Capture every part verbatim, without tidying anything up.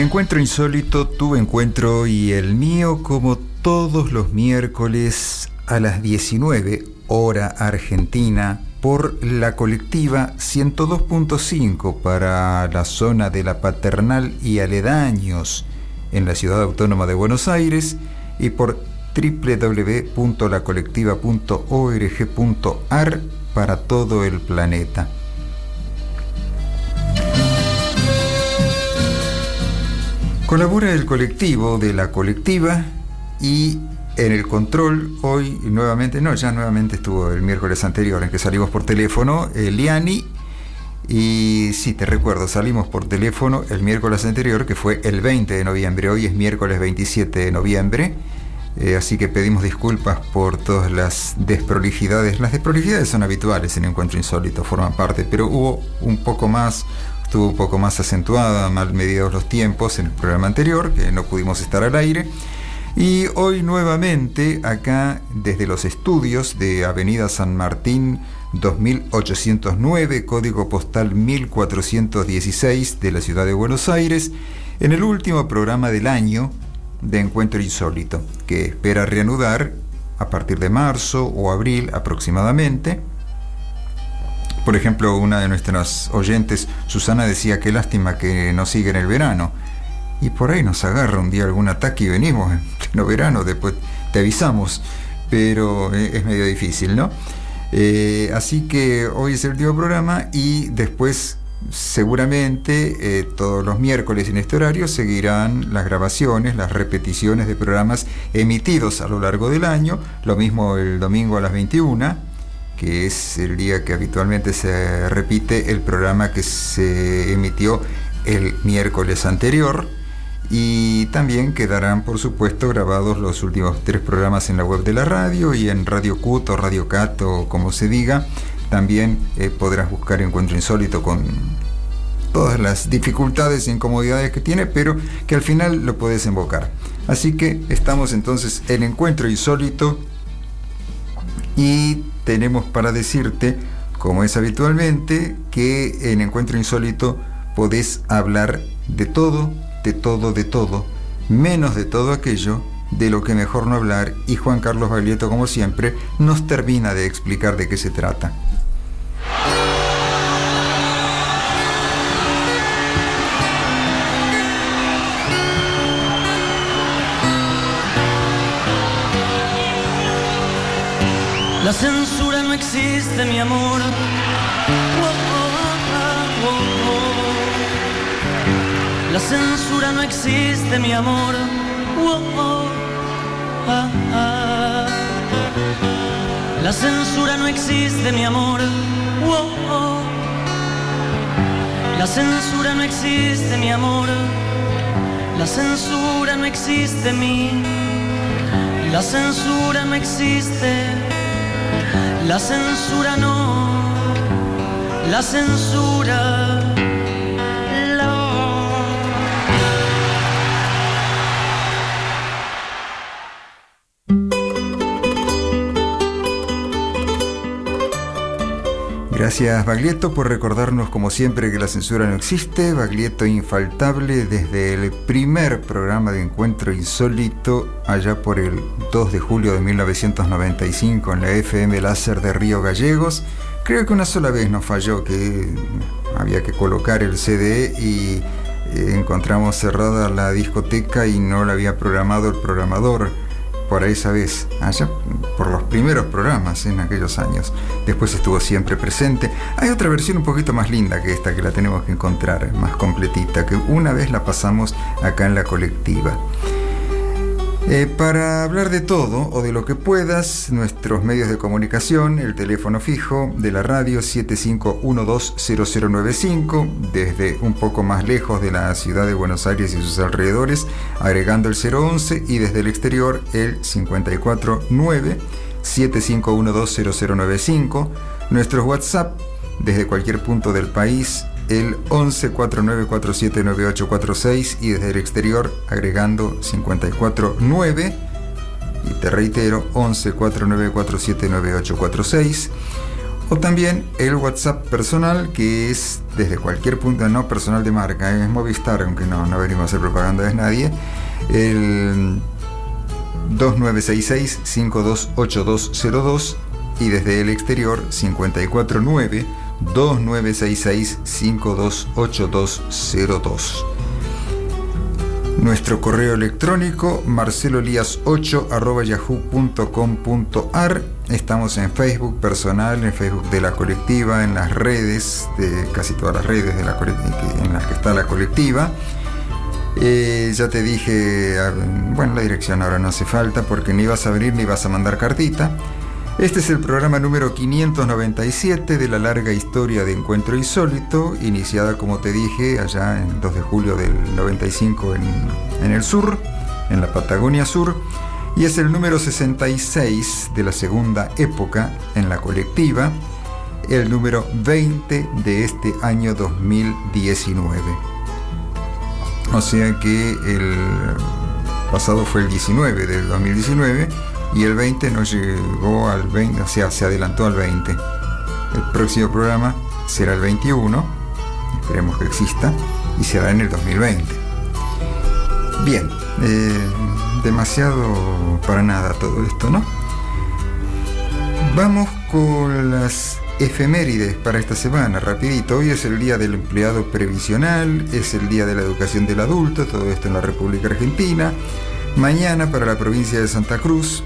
Encuentro insólito, tu encuentro y el mío, como todos los miércoles a las diecinueve, hora argentina, por la colectiva ciento dos punto cinco para la zona de la Paternal y aledaños en la ciudad autónoma de Buenos Aires, y por doble u doble u doble u punto la colectiva punto org punto ar para todo el planeta. Colabora el colectivo de la colectiva, y en el control hoy nuevamente, no, ya nuevamente estuvo el miércoles anterior en que salimos por teléfono, eh, Liani, y sí, te recuerdo, salimos por teléfono el miércoles anterior, que fue el veinte de noviembre, hoy es miércoles veintisiete de noviembre, eh, así que pedimos disculpas por todas las desprolijidades. Las desprolijidades son habituales en Encuentro Insólito, forman parte, pero hubo un poco más... estuvo un poco más acentuada, mal medidos los tiempos en el programa anterior, que no pudimos estar al aire. Y hoy nuevamente acá desde los estudios de Avenida San Martín dos mil ochocientos nueve, código postal mil cuatrocientos dieciséis de la ciudad de Buenos Aires, en el último programa del año de Encuentro Insólito, que espera reanudar a partir de marzo o abril aproximadamente. Por ejemplo, una de nuestras oyentes, Susana, decía que lástima que no sigue en el verano. Y por ahí nos agarra un día algún ataque y venimos en pleno verano, después te avisamos, pero es medio difícil, ¿no? Eh, así que hoy es el último programa y después seguramente eh, todos los miércoles en este horario seguirán las grabaciones, las repeticiones de programas emitidos a lo largo del año, lo mismo el domingo a las veintiuna, que es el día que habitualmente se repite el programa que se emitió el miércoles anterior, y también quedarán, por supuesto, grabados los últimos tres programas en la web de la radio y en Radio Cut o Radio Cat o como se diga. También eh, podrás buscar Encuentro Insólito con todas las dificultades e incomodidades que tiene, pero que al final lo podés invocar. Así que estamos entonces en Encuentro Insólito y tenemos para decirte, como es habitualmente, que en Encuentro Insólito podés hablar de todo, de todo, de todo, menos de todo aquello de lo que mejor no hablar, y Juan Carlos Baglietto, como siempre, nos termina de explicar de qué se trata. La censura no existe, mi amor. Oh, oh, oh, oh, oh. La censura no existe, mi amor. Oh, oh, ah, ah. La censura no existe, mi amor. Oh, oh. La censura no existe, mi amor. La censura no existe, mi. La censura no existe. La censura no, la censura, la... Gracias, Baglietto, por recordarnos como siempre que la censura no existe. Baglietto infaltable desde el primer programa de Encuentro Insólito allá por el dos de julio de mil novecientos noventa y cinco en la F M Láser de Río Gallegos. Creo que una sola vez nos falló, que había que colocar el C D y encontramos cerrada la discoteca y no la había programado el programador por esa vez, allá por los primeros programas en aquellos años. Después estuvo siempre presente. Hay otra versión un poquito más linda que esta, que la tenemos que encontrar, más completita, que una vez la pasamos acá en la colectiva. Eh, para hablar de todo o de lo que puedas, nuestros medios de comunicación, el teléfono fijo de la radio siete cinco uno dos cero cero nueve cinco, desde un poco más lejos de la ciudad de Buenos Aires y sus alrededores, agregando el cero once, y desde el exterior el cincuenta y cuatro nueve siete cinco uno dos cero cero nueve cinco, nuestros WhatsApp desde cualquier punto del país, el once cuarenta y nueve cuarenta y siete noventa y ocho cuarenta y seis, y desde el exterior agregando cincuenta y cuatro nueve, y te reitero, once cuarenta y nueve cuarenta y siete noventa y ocho cuarenta y seis, O también el WhatsApp personal, que es desde cualquier punto, no personal de marca, es Movistar, aunque no, no venimos a hacer propaganda de nadie, el dos nueve seis seis, cinco dos ocho dos cero dos, y desde el exterior cincuenta y cuatro nueve, dos nueve seis seis, cinco dos ocho dos cero dos. Nuestro correo electrónico marcelolias ocho arroba yahoo punto com punto ar. Estamos en Facebook personal, en Facebook de la colectiva, en las redes, de casi todas las redes de la en las que está la colectiva. Eh, ya te dije, bueno, la dirección ahora no hace falta porque ni vas a venir ni vas a mandar cartita. Este es el programa número quinientos noventa y siete de la larga historia de Encuentro Insólito, iniciada, como te dije, allá en el dos de julio del noventa y cinco en, en el sur, en la Patagonia Sur, y es el número sesenta y seis de la segunda época en la colectiva, el número veinte de este año dos mil diecinueve. O sea que el pasado fue el diecinueve del dos mil diecinueve, y el veinte no llegó al veinte, o sea, se adelantó al veinte. El próximo programa será el veintiuno, esperemos que exista, y será en el dos mil veinte. Bien, eh, demasiado para nada todo esto, ¿no? Vamos con las efemérides para esta semana, rapidito. Hoy es el día del empleado previsional, es el día de la educación del adulto, todo esto en la República Argentina. Mañana, para la provincia de Santa Cruz,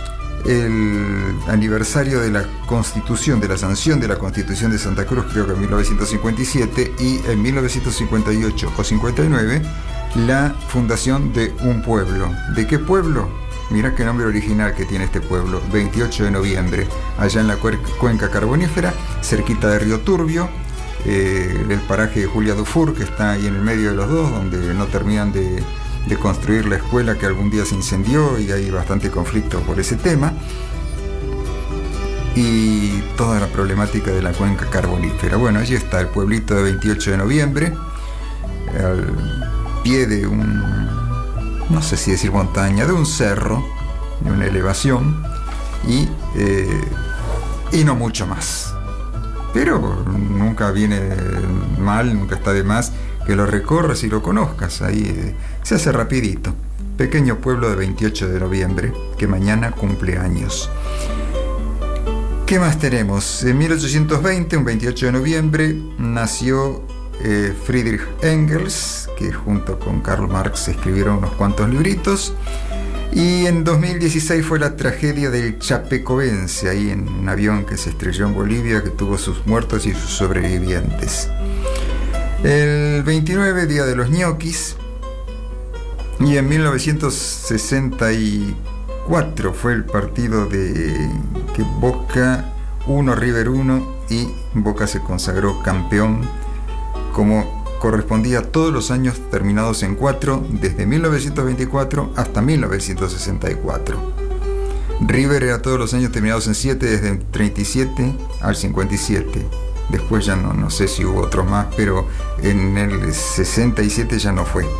el aniversario de la Constitución, de la sanción de la Constitución de Santa Cruz, creo que en mil novecientos cincuenta y siete, y en mil novecientos cincuenta y ocho o cincuenta y nueve, la fundación de un pueblo. ¿De qué pueblo? Mirá qué nombre original que tiene este pueblo, veintiocho de noviembre, allá en la cuenca carbonífera, cerquita de Río Turbio, eh, el paraje de Julia Dufour, que está ahí en el medio de los dos, donde no terminan de de construir la escuela que algún día se incendió y hay bastante conflicto por ese tema, y toda la problemática de la cuenca carbonífera. Bueno, allí está el pueblito de veintiocho de noviembre, al pie de un, no sé si decir montaña, de un cerro, de una elevación, y, eh, y no mucho más. Pero nunca viene mal, nunca está de más que lo recorras y lo conozcas. Ahí eh, se hace rapidito. Pequeño pueblo de veintiocho de noviembre, que mañana cumple años. ¿Qué más tenemos? En mil ochocientos veinte, un veintiocho de noviembre, nació eh, Friedrich Engels, que junto con Karl Marx escribieron unos cuantos libritos. Y en dos mil dieciséis fue la tragedia del Chapecoense, ahí en un avión que se estrelló en Bolivia, que tuvo sus muertos y sus sobrevivientes. El veintinueve, Día de los ñoquis. Y en mil novecientos sesenta y cuatro fue el partido de que Boca uno, River uno, y Boca se consagró campeón como correspondía a todos los años terminados en cuatro, desde mil novecientos veinticuatro hasta mil novecientos sesenta y cuatro. River era todos los años terminados en siete, desde el treinta y siete al cincuenta y siete. Después ya no, no sé si hubo otros más, pero en el sesenta y siete ya no fue.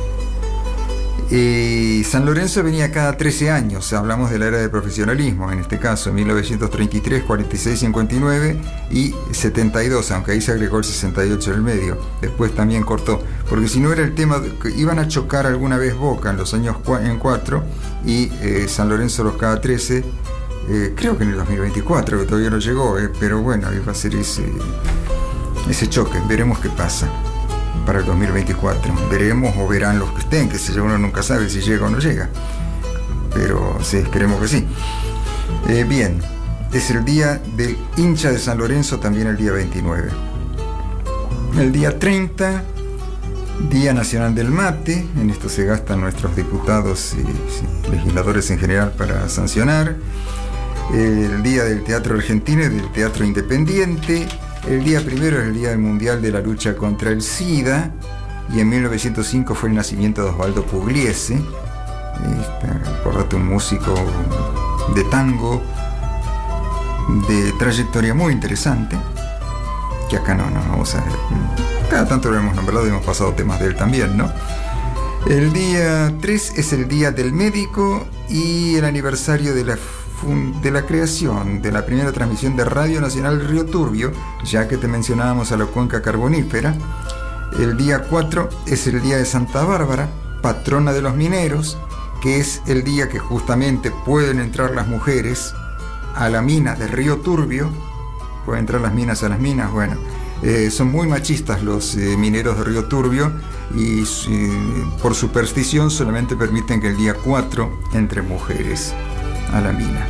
Eh, San Lorenzo venía cada trece años, hablamos de la era del profesionalismo, en este caso, en mil novecientos treinta y tres, cuarenta y seis, cincuenta y nueve y setenta y dos, aunque ahí se agregó el sesenta y ocho en el medio, después también cortó, porque si no era el tema, de que iban a chocar alguna vez Boca en los años en cuatro y eh, San Lorenzo los cada trece, eh, creo que en el dos mil veinticuatro, que todavía no llegó, eh, pero bueno, ahí va a ser ese, ese choque, veremos qué pasa para el dos mil veinticuatro. Veremos o verán los que estén, que si uno nunca sabe si llega o no llega. Pero sí, esperemos que sí. Eh, bien, es el día del hincha de San Lorenzo, también el día veintinueve. El día treinta, Día Nacional del Mate. En esto se gastan nuestros diputados y legisladores en general para sancionar. El día del Teatro Argentino y del Teatro Independiente. El día primero es el Día Mundial de la Lucha contra el SIDA, y en mil novecientos cinco fue el nacimiento de Osvaldo Pugliese. Acordate, un músico de tango de trayectoria muy interesante, que acá no, no vamos a ver. Cada tanto lo hemos nombrado y hemos pasado temas de él también, ¿no? El día tres es el Día del Médico y el aniversario de la fun- de la creación de la primera transmisión de Radio Nacional Río Turbio, ya que te mencionábamos a la cuenca carbonífera. El día cuatro es el día de Santa Bárbara, patrona de los mineros, que es el día que justamente pueden entrar las mujeres a la mina de Río Turbio. Pueden entrar las minas a las minas, bueno, eh, son muy machistas los eh, mineros de Río Turbio y eh, por superstición solamente permiten que el día cuatro entren mujeres a la mina.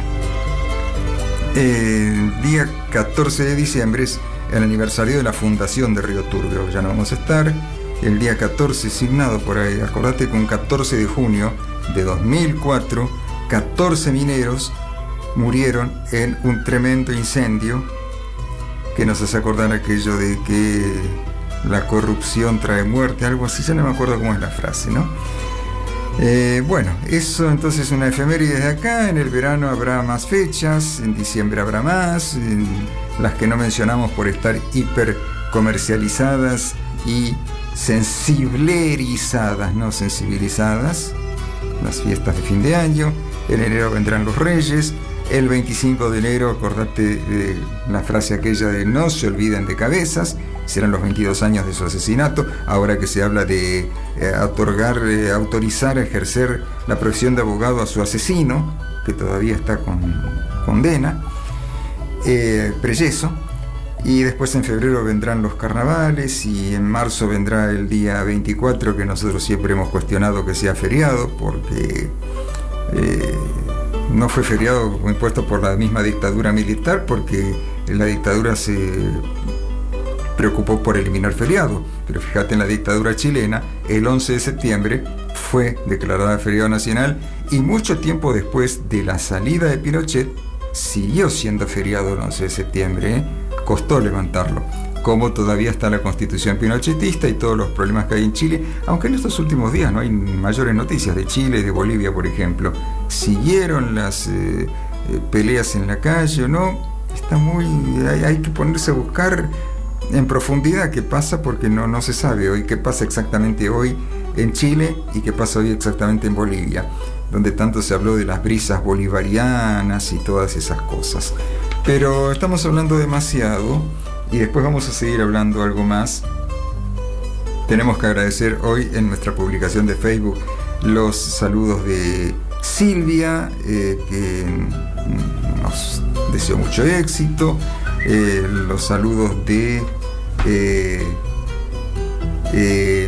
El día catorce de diciembre es el aniversario de la fundación de Río Turbio, ya no vamos a estar. El día catorce, signado por ahí, acordate que un catorce de junio de dos mil cuatro, catorce mineros murieron en un tremendo incendio que nos hace acordar aquello de que la corrupción trae muerte, algo así, ya no me acuerdo cómo es la frase, ¿no? Eh, bueno, eso entonces es una efeméride de acá. En el verano habrá más fechas, en diciembre habrá más, en las que no mencionamos por estar hiper comercializadas y sensiblerizadas, no sensibilizadas, las fiestas de fin de año. En enero vendrán los Reyes. El veinticinco de enero, acordate de la frase aquella de no se olviden de Cabezas, serán los veintidós años de su asesinato, ahora que se habla de eh, otorgar, eh, autorizar, ejercer la profesión de abogado a su asesino, que todavía está con condena, eh, Preyeso. Y después en febrero vendrán los carnavales y en marzo vendrá el día veinticuatro, que nosotros siempre hemos cuestionado que sea feriado, porque eh, no fue feriado impuesto por la misma dictadura militar, porque la dictadura se preocupó por eliminar feriado. Pero fíjate, en la dictadura chilena, el once de septiembre fue declarada feriado nacional y mucho tiempo después de la salida de Pinochet siguió siendo feriado el once de septiembre, ¿eh? Costó levantarlo. Como todavía está la constitución pinochetista y todos los problemas que hay en Chile, aunque en estos últimos días no hay mayores noticias de Chile y de Bolivia, por ejemplo. Siguieron las eh, peleas en la calle, ¿no? Está muy... Hay, hay que ponerse a buscar en profundidad qué pasa, porque no, no se sabe hoy qué pasa exactamente hoy en Chile y qué pasa hoy exactamente en Bolivia, donde tanto se habló de las brisas bolivarianas y todas esas cosas. Pero estamos hablando demasiado y después vamos a seguir hablando algo más. Tenemos que agradecer hoy en nuestra publicación de Facebook los saludos de Silvia, eh, que nos deseó mucho éxito, eh, los saludos de... Eh, eh,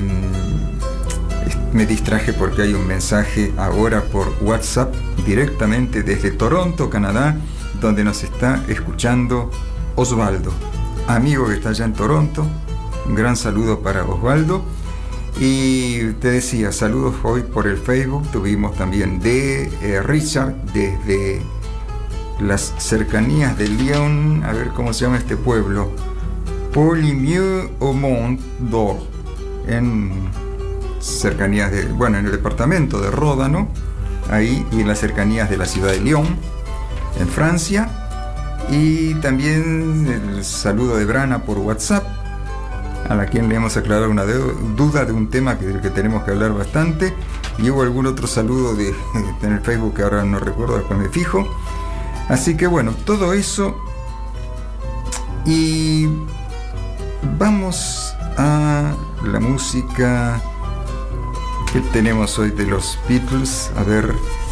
me distraje porque hay un mensaje ahora por WhatsApp directamente desde Toronto, Canadá, donde nos está escuchando Osvaldo, amigo que está allá en Toronto. Un gran saludo para Osvaldo. Y te decía, saludos hoy por el Facebook. Tuvimos también de eh, Richard desde las cercanías de Lyon, a ver cómo se llama este pueblo, Polimieux-au-Mont d'Or, en cercanías de, bueno, en el departamento de Ródano, ahí, y en las cercanías de la ciudad de Lyon, en Francia. Y también el saludo de Brana por WhatsApp, a la quien le hemos aclarado una de, duda de un tema que, del que tenemos que hablar bastante. Y hubo algún otro saludo de, en el Facebook que ahora no recuerdo, después me fijo. Así que bueno, todo eso. Y vamos a la música que tenemos hoy de los Beatles. A ver,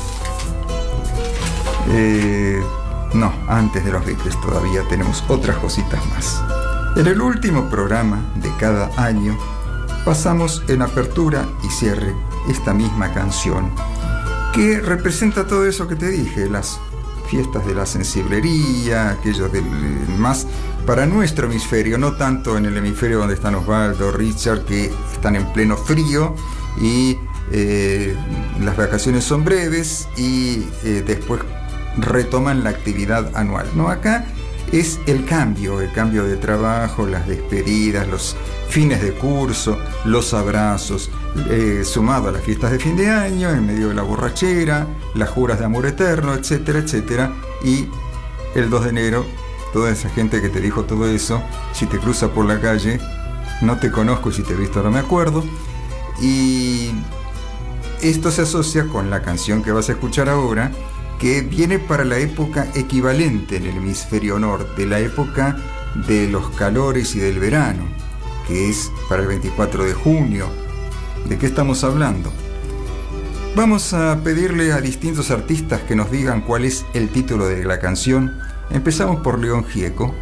eh, no, antes de los Beatles todavía tenemos otras cositas más. En el último programa de cada año pasamos en apertura y cierre esta misma canción que representa todo eso que te dije, las fiestas de la sensiblería, aquellos del más para nuestro hemisferio, no tanto en el hemisferio donde están Osvaldo, Richard, que están en pleno frío y eh, las vacaciones son breves y eh, después retoman la actividad anual. No, acá es el cambio, el cambio de trabajo, las despedidas, los fines de curso, los abrazos, eh, sumado a las fiestas de fin de año, en medio de la borrachera, las juras de amor eterno, etcétera, etcétera. Y el dos de enero, toda esa gente que te dijo todo eso, si te cruza por la calle, no te conozco y si te he visto no me acuerdo. Y esto se asocia con la canción que vas a escuchar ahora, que viene para la época equivalente en el hemisferio norte, la época de los calores y del verano, que es para el veinticuatro de junio. ¿De qué estamos hablando? Vamos a pedirle a distintos artistas que nos digan cuál es el título de la canción. Empezamos por León Gieco.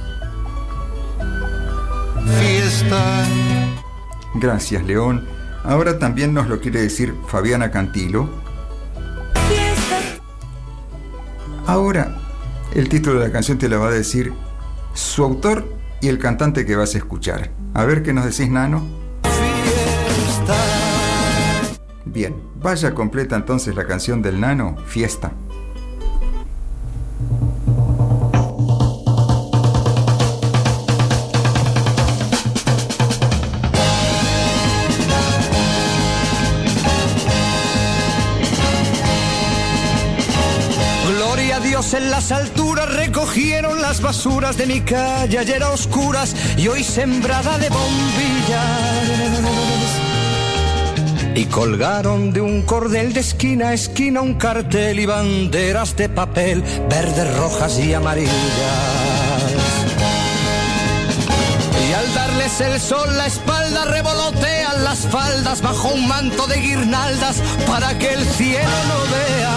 Fiesta. Gracias, León. Ahora también nos lo quiere decir Fabiana Cantilo. Fiesta. Ahora el título de la canción te la va a decir su autor y el cantante que vas a escuchar. A ver qué nos decís, Nano. Fiesta. Bien, vaya completa entonces la canción del Nano, Fiesta. Gloria a Dios en las alturas, recogieron las basuras de mi calle ayer a oscuras y hoy sembrada de bombillas. Y colgaron de un cordel de esquina a esquina un cartel y banderas de papel, verdes, rojas y amarillas. Y al darles el sol la espalda revolotean las faldas bajo un manto de guirnaldas para que el cielo no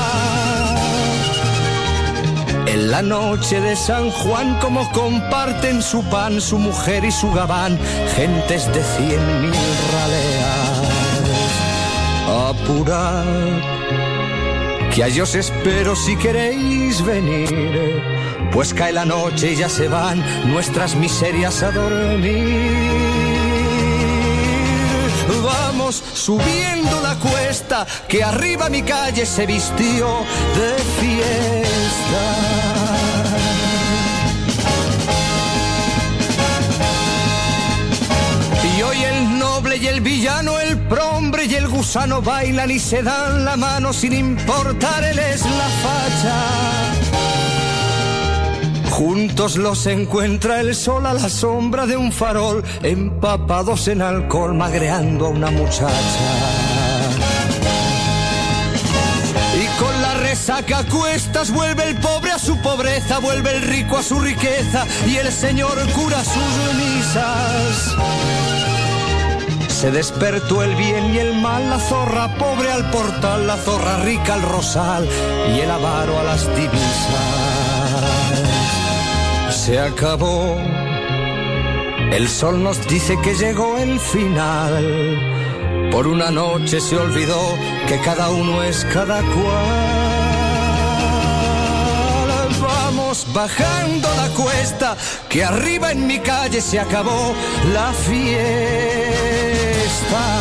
vea. En la noche de San Juan como comparten su pan, su mujer y su gabán, gentes de cien mil raleas. Apurad, que a ellos espero si queréis venir, pues cae la noche y ya se van nuestras miserias a dormir. Vamos subiendo la cuesta, que arriba mi calle se vistió de fiesta. Y hoy el noble y el villano, el prombre y el gusano bailan y se dan la mano sin importarles la facha. Juntos los encuentra el sol a la sombra de un farol, empapados en alcohol, magreando a una muchacha. Y con la resaca a cuestas vuelve el pobre a su pobreza, vuelve el rico a su riqueza y el señor cura sus misas. Se despertó el bien y el mal, la zorra pobre al portal, la zorra rica al rosal y el avaro a las divisas. Se acabó, el sol nos dice que llegó el final. Por una noche se olvidó que cada uno es cada cual. Vamos bajando la cuesta, que arriba en mi calle se acabó la fiesta.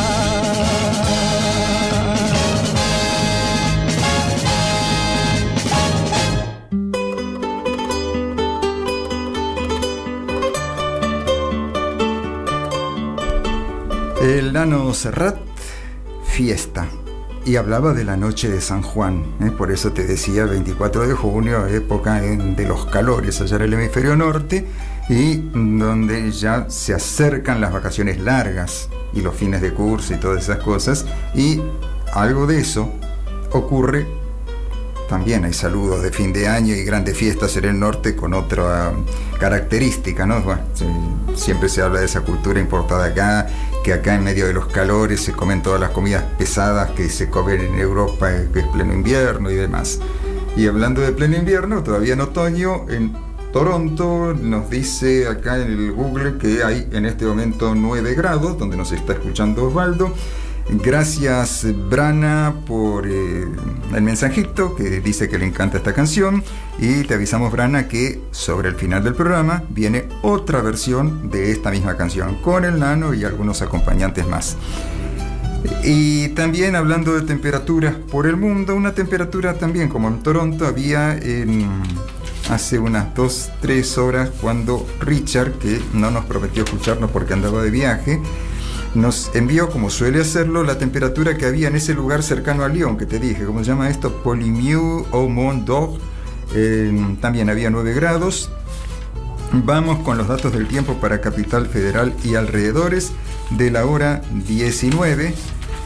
El Nano Serrat, Fiesta, y hablaba de la noche de San Juan, ¿eh? Por eso te decía veinticuatro de junio, época en, de los calores allá en el hemisferio norte, y donde ya se acercan las vacaciones largas y los fines de curso y todas esas cosas, y algo de eso ocurre. También hay saludos de fin de año y grandes fiestas en el norte con otra característica, ¿no? Bueno, siempre se habla de esa cultura importada acá, que acá en medio de los calores se comen todas las comidas pesadas que se comen en Europa, que es pleno invierno y demás. Y hablando de pleno invierno, todavía en otoño, en Toronto nos dice acá en el Google que hay en este momento nueve grados, donde nos está escuchando Osvaldo. Gracias, Brana, por eh, el mensajito que dice que le encanta esta canción, y te avisamos, Brana, que sobre el final del programa viene otra versión de esta misma canción con el Nano y algunos acompañantes más. Y también hablando de temperaturas por el mundo, una temperatura también como en Toronto había en, hace unas dos, tres horas, cuando Richard, que no nos prometió escucharnos porque andaba de viaje, nos envió, como suele hacerlo, la temperatura que había en ese lugar cercano a Lyon, que te dije, ¿cómo se llama esto? Polimieu au Mont d'Or. Eh, también había nueve grados. Vamos con los datos del tiempo para Capital Federal y alrededores de la hora diecinueve.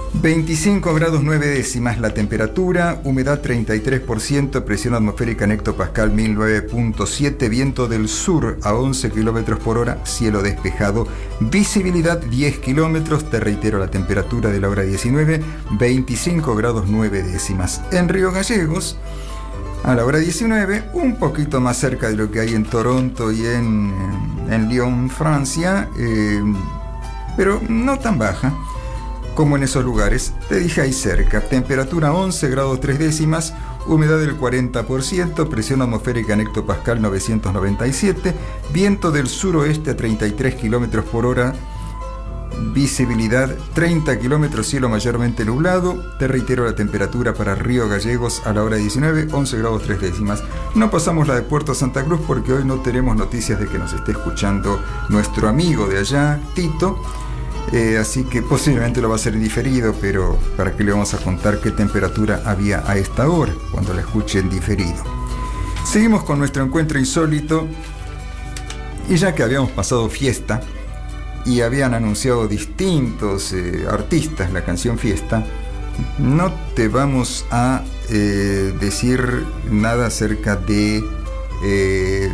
veinticinco grados nueve décimas la temperatura, humedad treinta y tres por ciento, presión atmosférica en hectopascal mil nueve punto siete, viento del sur a once kilómetros por hora, cielo despejado, visibilidad diez kilómetros, te reitero la temperatura de la hora diecinueve, veinticinco grados nueve décimas. En Río Gallegos, a la hora diecinueve, un poquito más cerca de lo que hay en Toronto y en, en Lyon, Francia, eh, pero no tan baja como en esos lugares. Te dije ahí cerca, temperatura once grados tres décimas, humedad del cuarenta por ciento, presión atmosférica en hectopascal novecientos noventa y siete, viento del suroeste a treinta y tres kilómetros por hora, visibilidad treinta kilómetros, cielo mayormente nublado. Te reitero la temperatura para Río Gallegos a la hora diecinueve, once grados tres décimas. No pasamos la de Puerto Santa Cruz porque hoy no tenemos noticias de que nos esté escuchando nuestro amigo de allá, Tito. Eh, así que posiblemente lo va a hacer en diferido, pero ¿para qué le vamos a contar qué temperatura había a esta hora cuando la escuche en diferido? Seguimos con nuestro encuentro insólito, y ya que habíamos pasado fiesta y habían anunciado distintos eh, artistas la canción Fiesta, no te vamos a eh, decir nada acerca de eh,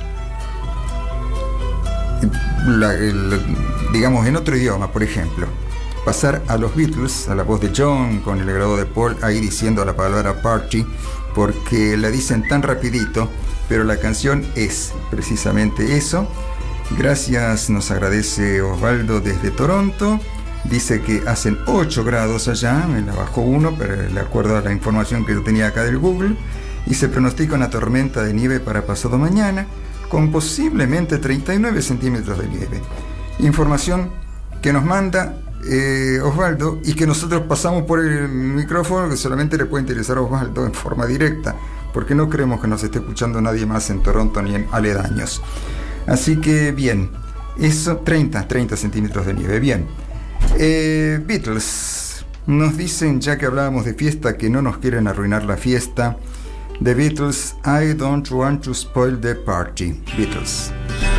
la, el, digamos en otro idioma. Por ejemplo, pasar a los Beatles, a la voz de John con el grado de Paul ahí diciendo la palabra party, porque la dicen tan rapidito, pero la canción es precisamente eso. Gracias, nos agradece Osvaldo desde Toronto. Dice que hacen ocho grados allá, me la bajó uno, pero de acuerdo a la información que yo tenía acá del Google, y se pronostica una tormenta de nieve para pasado mañana, con posiblemente treinta y nueve centímetros de nieve. Información que nos manda eh, Osvaldo y que nosotros pasamos por el micrófono, que solamente le puede interesar a Osvaldo en forma directa, porque no creemos que nos esté escuchando nadie más en Toronto ni en aledaños. Así que bien, eso, treinta centímetros de nieve. Bien, eh, Beatles, nos dicen, ya que hablábamos de fiesta, que no nos quieren arruinar la fiesta. The Beatles, I don't want to spoil the party. Beatles.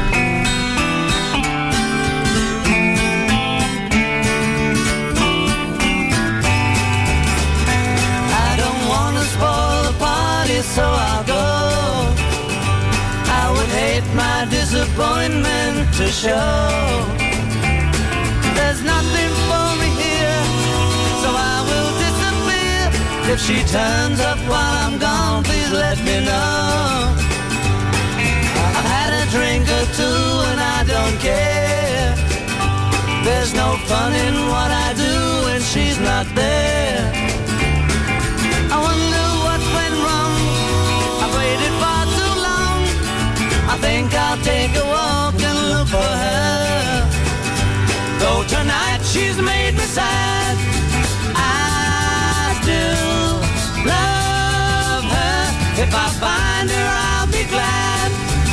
I don't wanna spoil the party, so I'll go. I would hate my disappointment to show. There's nothing for me here, so I will disappear. If she turns up while I'm gone, please let me know. I've had a drink or two and I don't care. There's no fun in what I do when she's not there. I wonder what went wrong. I've waited far too long. I think I'll take a walk and look for her. Though tonight she's made me sad, I still love her. If I find her, I'll be glad.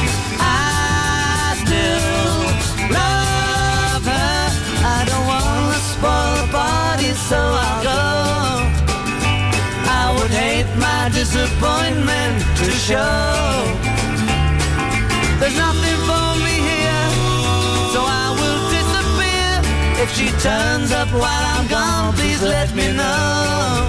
I still love her. I don't wanna spoil the party, so I'll go. I would hate my disappointment to show. There's nothing for me here, so I will disappear. If she turns up while I'm gone, please let me know.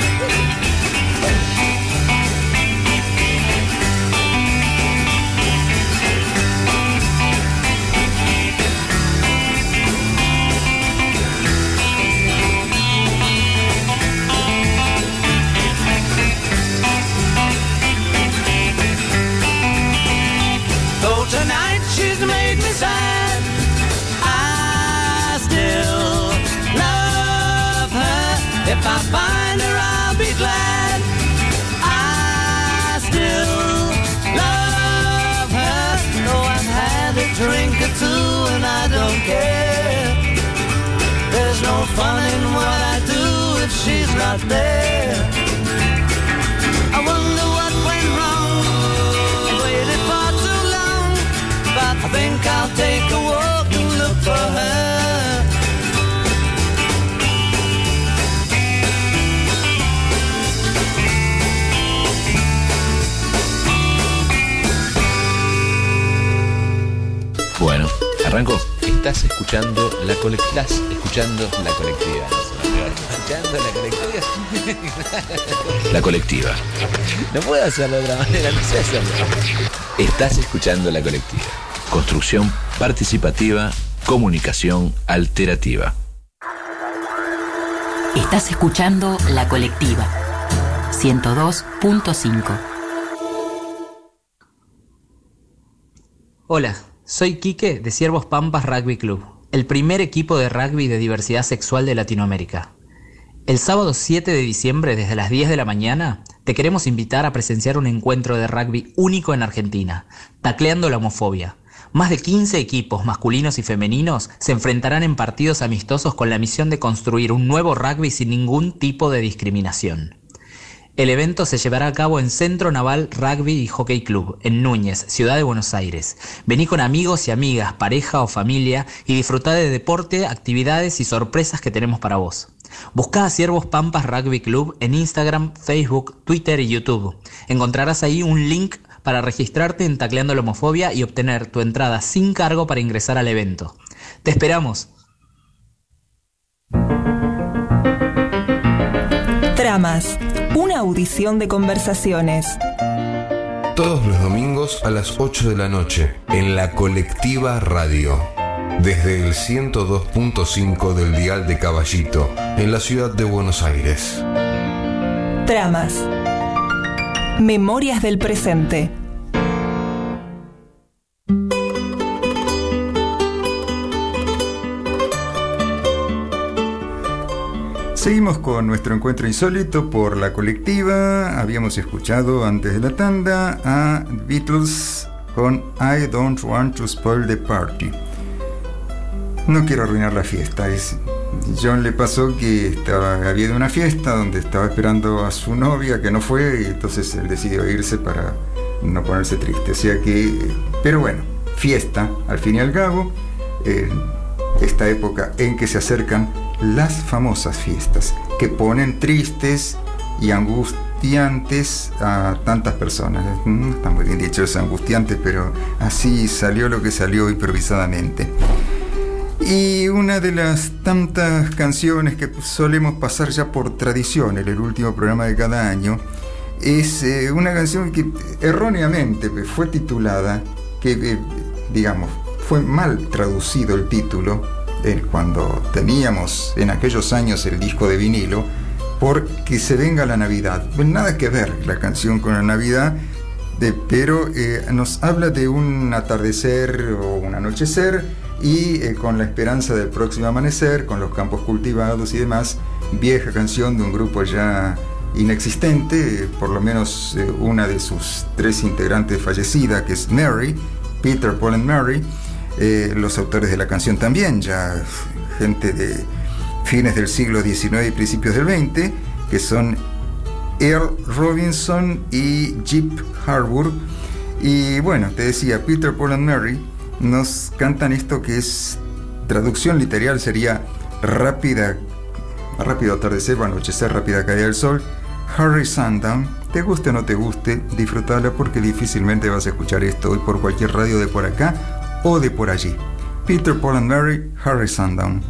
Though tonight she's made me sad, I still love her. If I find her, I'll be glad. I still love her. Though I've had a drink or two and I don't care. There's no fun in what I do if she's not there. I wonder what went wrong. I waited far too long, but I think I'll take a walk and look for her. Bueno, arrancó. Estás escuchando la cole- estás escuchando la colectiva. escuchando la colectiva. La colectiva. No puedo hacerlo de otra manera, no sé hacerlo. Estás escuchando la colectiva. Construcción participativa, comunicación alterativa. Estás escuchando La Colectiva, ciento dos punto cinco. Hola, soy Quique de Ciervos Pampas Rugby Club, el primer equipo de rugby de diversidad sexual de Latinoamérica. El sábado siete de diciembre, desde las diez de la mañana, te queremos invitar a presenciar un encuentro de rugby único en Argentina, Tacleando la Homofobia. Más de quince equipos masculinos y femeninos se enfrentarán en partidos amistosos con la misión de construir un nuevo rugby sin ningún tipo de discriminación. El evento se llevará a cabo en Centro Naval Rugby y Hockey Club, en Núñez, Ciudad de Buenos Aires. Vení con amigos y amigas, pareja o familia y disfrutá de deporte, actividades y sorpresas que tenemos para vos. Buscá a Ciervos Pampas Rugby Club en Instagram, Facebook, Twitter y YouTube. Encontrarás ahí un link para registrarte en Tacleando la Homofobia y obtener tu entrada sin cargo para ingresar al evento. ¡Te esperamos! Tramas, una audición de conversaciones. Todos los domingos a las ocho de la noche en La Colectiva Radio. Desde el ciento dos punto cinco del dial de Caballito, en la ciudad de Buenos Aires. Tramas. Memorias del presente. Seguimos con nuestro encuentro insólito por La Colectiva. Habíamos escuchado antes de la tanda a Beatles con I Don't Want to Spoil the Party. No quiero arruinar la fiesta. Es, John le pasó que estaba, había ido a una fiesta donde estaba esperando a su novia que no fue, y entonces él decidió irse para no ponerse triste. O sea que, pero bueno, fiesta al fin y al cabo, eh, esta época en que se acercan las famosas fiestas que ponen tristes y angustiantes a tantas personas. Mm, está muy bien dicho, es angustiante, pero así salió lo que salió improvisadamente. Y una de las tantas canciones que solemos pasar ya por tradición en el último programa de cada año es eh, una canción que erróneamente fue titulada, que eh, digamos, fue mal traducido el título eh, cuando teníamos en aquellos años el disco de vinilo, por Que se venga la Navidad. Pues nada que ver la canción con la Navidad, de, pero eh, nos habla de un atardecer o un anochecer, y eh, con la esperanza del próximo amanecer, con los campos cultivados y demás. Vieja canción de un grupo ya inexistente, eh, por lo menos eh, una de sus tres integrantes fallecida, que es Mary, Peter, Paul and Mary. Eh, los autores de la canción también, ya gente de fines del siglo diecinueve y principios del veinte, que son Earl Robinson y Jeep Harbour. Y bueno, te decía, Peter, Paul and Mary nos cantan esto que es, traducción literal sería rápida, rápido atardecer o anochecer, rápida caída del sol, Hurry Sundown. Te guste o no te guste, disfrutala, porque difícilmente vas a escuchar esto hoy por cualquier radio de por acá o de por allí. Peter, Paul and Mary, Hurry Sundown.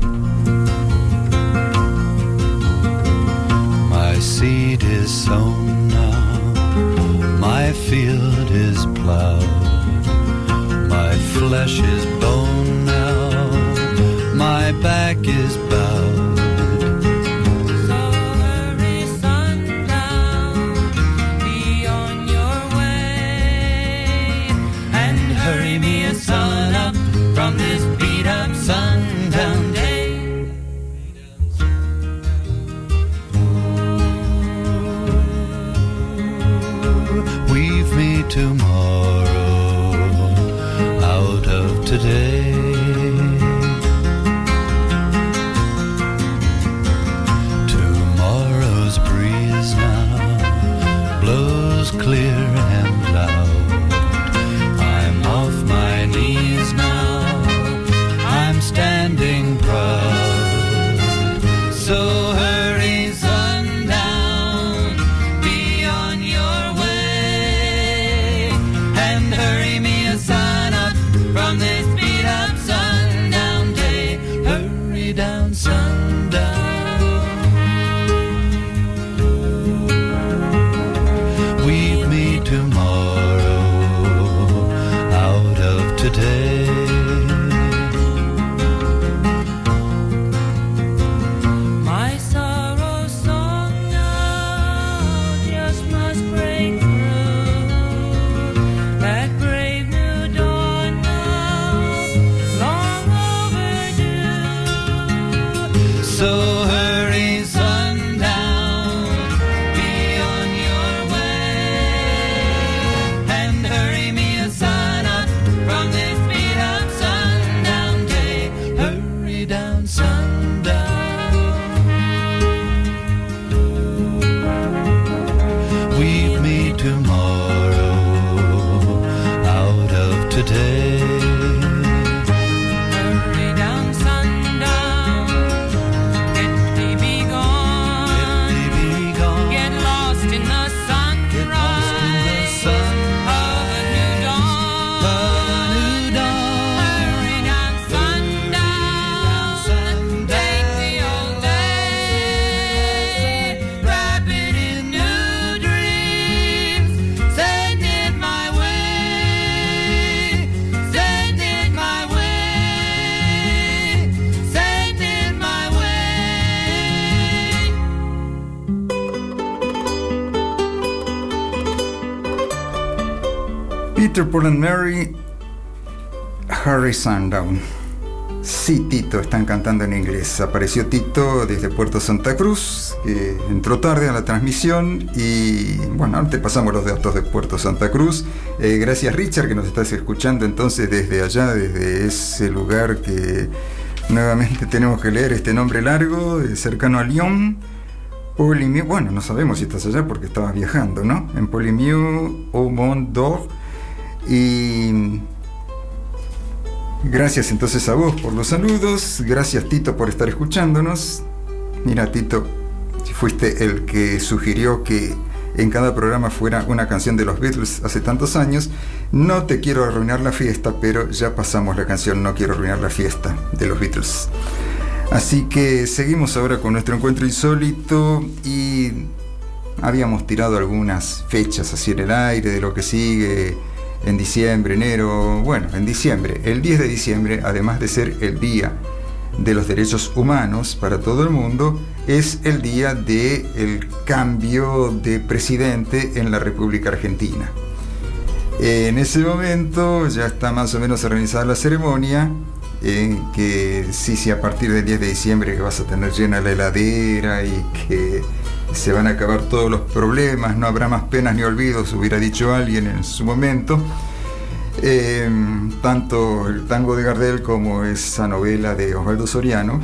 My seed is sown now, my field is plowed, my flesh is bone now, my back is bowed. So hurry, sundown, be on your way, and hurry me a sun up from this beat up sundown day. Weave me tomorrow out of today. Tomorrow's breeze now blows clear and loud. I'm off my knees now, I'm standing proud. So hurry, sundown, be on your way, and hurry me a sun up from this beat up sundown day. Hurry down, sundown. today. Hurry down, sundown. Get thee be gone. Get thee be gone. Get lost in the sunrise. Get lost in the sunrise of a new dawn. of a new dawn. Hurry down, sundown. Sundown. Take the old day. Wrap it in new dreams. Send it my way. Send it my way. Send it my way. Peter, Paul and Mary, Hurry Sundown. Sí, Tito, están cantando en inglés. Apareció Tito desde Puerto Santa Cruz, que entró tarde a la transmisión y bueno, antes pasamos los datos de Puerto Santa Cruz. Eh, gracias, Richard, que nos estás escuchando entonces desde allá, desde ese lugar que nuevamente tenemos que leer este nombre largo, eh, cercano a Lyon. Polimieu, bueno, no sabemos si estás allá porque estabas viajando, ¿no? En Polimieu, au Mont d'Or. Y gracias entonces a vos por los saludos. Gracias, Tito, por estar escuchándonos. Mira, Tito, si fuiste el que sugirió que en cada programa fuera una canción de los Beatles hace tantos años. No te quiero arruinar la fiesta, pero ya pasamos la canción No quiero arruinar la fiesta de los Beatles. Así que seguimos ahora con nuestro encuentro insólito y habíamos tirado algunas fechas así en el aire de lo que sigue en diciembre, enero. Bueno, en diciembre, el diez de diciembre, además de ser el Día de los Derechos Humanos para todo el mundo, es el día del cambio de presidente en la República Argentina. En ese momento ya está más o menos organizada la ceremonia, eh, que sí, sí, a partir del diez de diciembre que vas a tener llena la heladera y que se van a acabar todos los problemas, no habrá más penas ni olvidos, hubiera dicho alguien en su momento. Eh, tanto el tango de Gardel como esa novela de Osvaldo Soriano.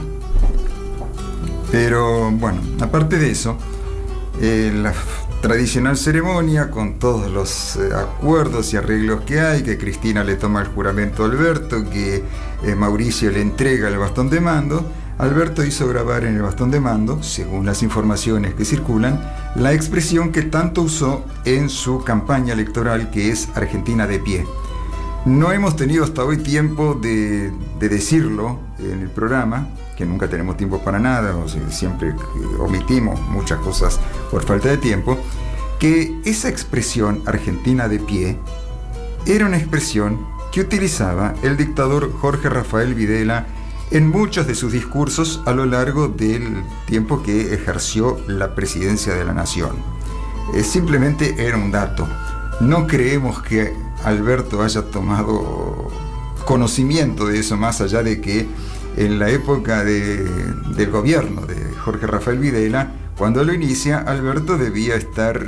Pero bueno, aparte de eso, eh, la tradicional ceremonia con todos los eh, acuerdos y arreglos que hay, que Cristina le toma el juramento a Alberto, que eh, Mauricio le entrega el bastón de mando. Alberto hizo grabar en el bastón de mando, según las informaciones que circulan, la expresión que tanto usó en su campaña electoral, que es Argentina de pie. No hemos tenido hasta hoy tiempo de, de decirlo en el programa, que nunca tenemos tiempo para nada, o sea, siempre omitimos muchas cosas por falta de tiempo, que esa expresión Argentina de pie era una expresión que utilizaba el dictador Jorge Rafael Videla en muchos de sus discursos a lo largo del tiempo que ejerció la presidencia de la nación. Eh, simplemente era un dato. No creemos que Alberto haya tomado conocimiento de eso, más allá de que en la época de, del gobierno de Jorge Rafael Videla, cuando lo inicia, Alberto debía estar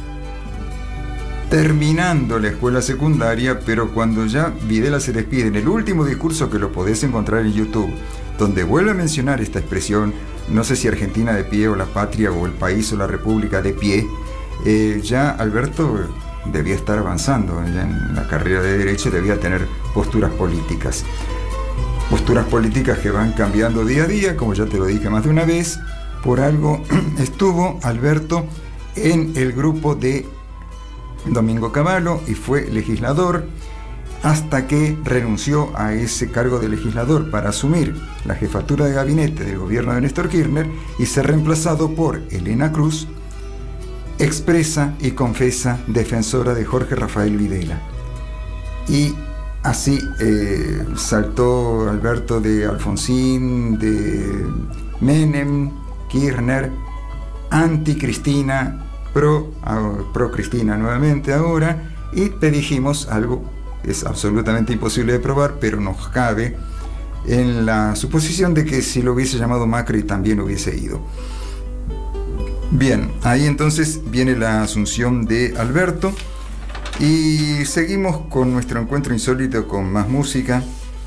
terminando la escuela secundaria, pero cuando ya Videla se despide, en el último discurso que lo podés encontrar en YouTube, donde vuelve a mencionar esta expresión, no sé si Argentina de pie o la patria o el país o la república de pie, eh, ya Alberto debía estar avanzando ya en la carrera de derecho, debía tener posturas políticas. Posturas políticas que van cambiando día a día, como ya te lo dije más de una vez. Por algo estuvo Alberto en el grupo de Domingo Cavallo y fue legislador hasta que renunció a ese cargo de legislador para asumir la jefatura de gabinete del gobierno de Néstor Kirchner y ser reemplazado por Elena Cruz, expresa y confesa defensora de Jorge Rafael Videla. Y así eh, saltó Alberto de Alfonsín, de Menem, Kirchner, anti-Cristina, pro, pro Cristina nuevamente ahora, y te dijimos algo que es absolutamente imposible de probar, pero nos cabe en la suposición de que si lo hubiese llamado Macri también hubiese ido. Bien, ahí entonces viene la asunción de Alberto y seguimos con nuestro encuentro insólito con más música.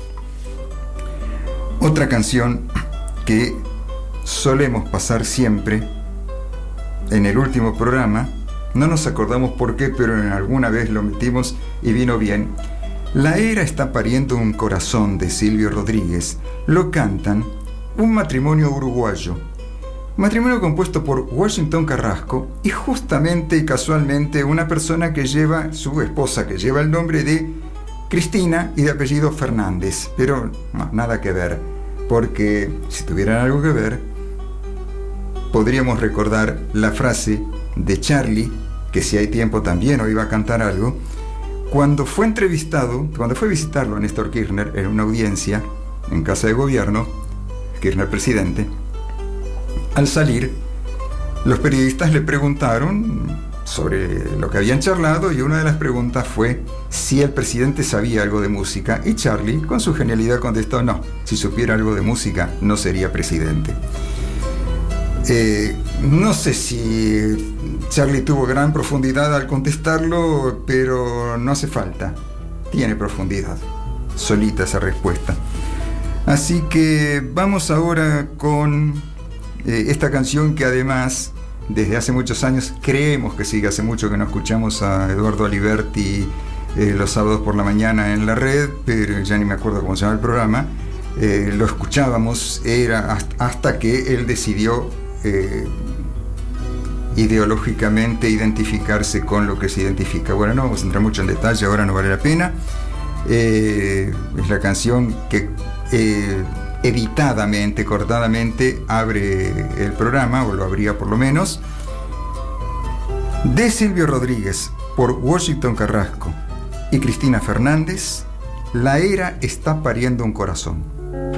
Otra canción que solemos pasar siempre en el último programa, no nos acordamos por qué, pero en alguna vez lo metimos y vino bien. La era está pariendo un corazón de Silvio Rodríguez lo cantan un matrimonio uruguayo. Matrimonio compuesto por Washington Carrasco y justamente y casualmente una persona que lleva, su esposa, que lleva el nombre de Cristina y de apellido Fernández. Pero no, nada que ver, porque si tuvieran algo que ver, podríamos recordar la frase de Charlie, que si hay tiempo también hoy va a cantar algo, cuando fue entrevistado, cuando fue a visitarlo a Néstor Kirchner en una audiencia en Casa de Gobierno, Kirchner presidente. Al salir, los periodistas le preguntaron sobre lo que habían charlado y una de las preguntas fue si el presidente sabía algo de música y Charlie, con su genialidad, contestó: no, si supiera algo de música no sería presidente. Eh, no sé si Charlie tuvo gran profundidad al contestarlo, pero no hace falta. Tiene profundidad, solita esa respuesta. Así que vamos ahora con eh, esta canción que además desde hace muchos años, creemos que sí, hace mucho que no escuchamos a Eduardo Aliberti eh, los sábados por la mañana en la red, pero ya ni me acuerdo cómo se llama el programa. Eh, lo escuchábamos, era hasta, hasta que él decidió eh, ideológicamente identificarse con lo que se identifica. Bueno, no vamos a entrar mucho en detalle, ahora no vale la pena. Eh, es la canción que eh, editadamente, cortadamente abre el programa, o lo abría por lo menos, de Silvio Rodríguez por Washington Carrasco y Cristina Fernández. La era está pariendo un corazón.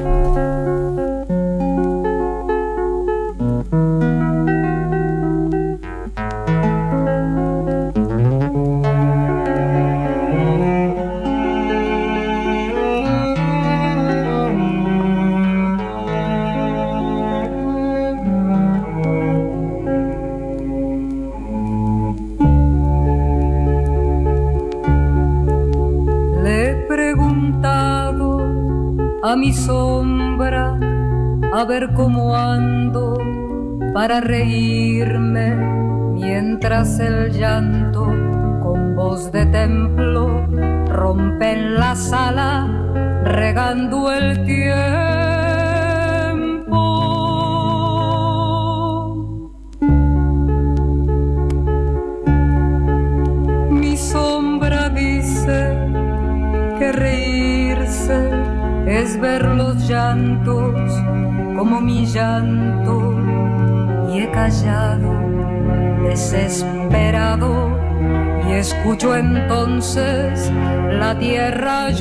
A mi sombra, a ver cómo ando para reírme, mientras el llanto con voz de templo rompe en la sala, regando el tiempo. Mi sombra dice que reírse es ver los llantos como mi llanto, y he callado desesperado y escucho entonces la tierra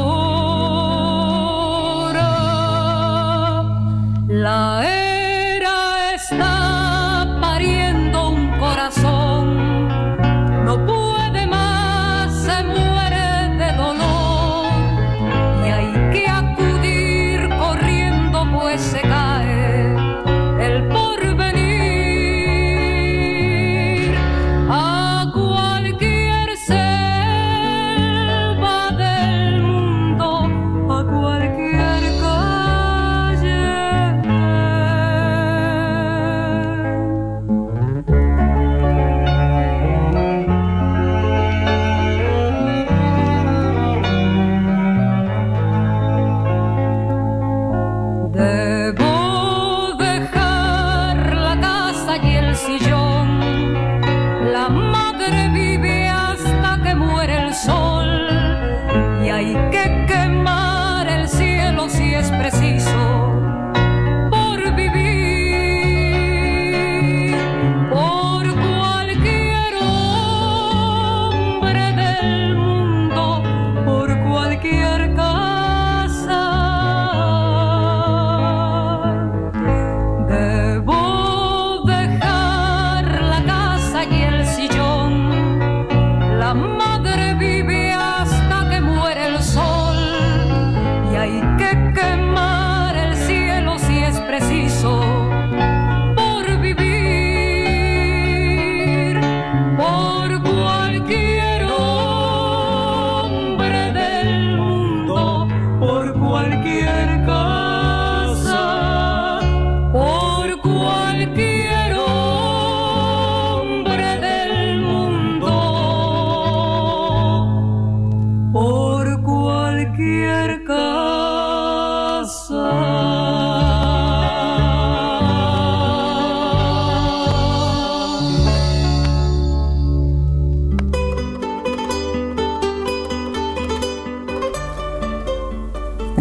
llora. La era está pariendo un corazón, no puede más, se muere de dolor. Se cae el porvenir a cualquier selva del mundo, a cualquier calle.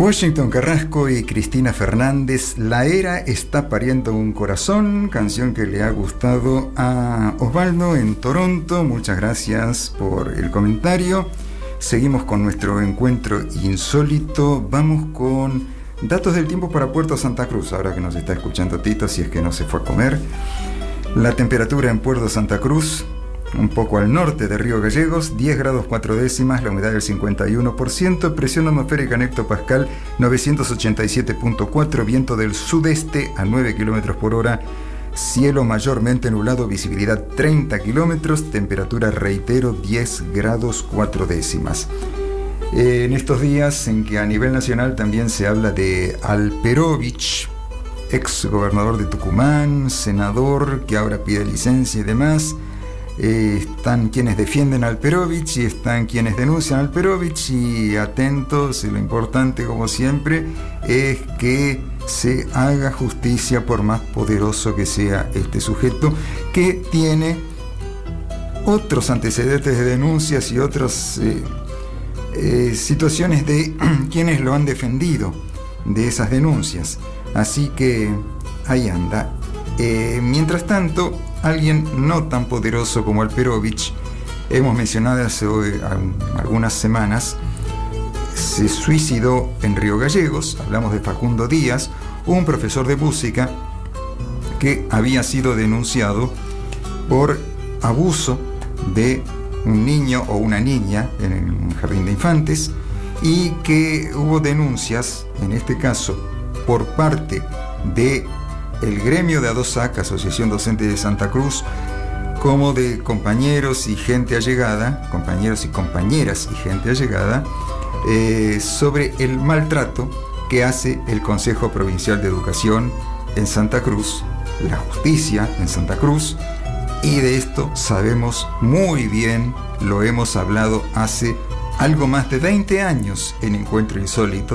Washington Carrasco y Cristina Fernández, La Era está pariendo un corazón, canción que le ha gustado a Osvaldo en Toronto. Muchas gracias por el comentario. Seguimos con nuestro encuentro insólito. Vamos con datos del tiempo para Puerto Santa Cruz, ahora que nos está escuchando Tito, si es que no se fue a comer. La temperatura en Puerto Santa Cruz, un poco al norte de Río Gallegos, diez grados cuatro décimas, la humedad del cincuenta y uno por ciento, presión atmosférica en hectopascal novecientos ochenta y siete punto cuatro, viento del sudeste a nueve kilómetros por hora, cielo mayormente nublado, visibilidad treinta kilómetros, temperatura, reitero, diez grados cuatro décimas. Eh, en estos días en que a nivel nacional también se habla de Alperovich, ex gobernador de Tucumán, senador que ahora pide licencia y demás. Eh, están quienes defienden a Alperovich y están quienes denuncian a Alperovich, y atentos, y lo importante como siempre es que se haga justicia por más poderoso que sea este sujeto, que tiene otros antecedentes de denuncias y otras eh, eh, situaciones de quienes lo han defendido de esas denuncias. Así que ahí anda. Eh, mientras tanto, alguien no tan poderoso como Alperovich, hemos mencionado hace hoy, algunas semanas, se suicidó en Río Gallegos. Hablamos de Facundo Díaz, un profesor de música que había sido denunciado por abuso de un niño o una niña en un jardín de infantes, y que hubo denuncias, en este caso, por parte de el gremio de ADOSAC, Asociación Docente de Santa Cruz, como de compañeros y gente allegada, compañeros y compañeras y gente allegada, eh, sobre el maltrato que hace el Consejo Provincial de Educación en Santa Cruz, la justicia en Santa Cruz, y de esto sabemos muy bien, lo hemos hablado hace algo más de veinte años en Encuentro Insólito.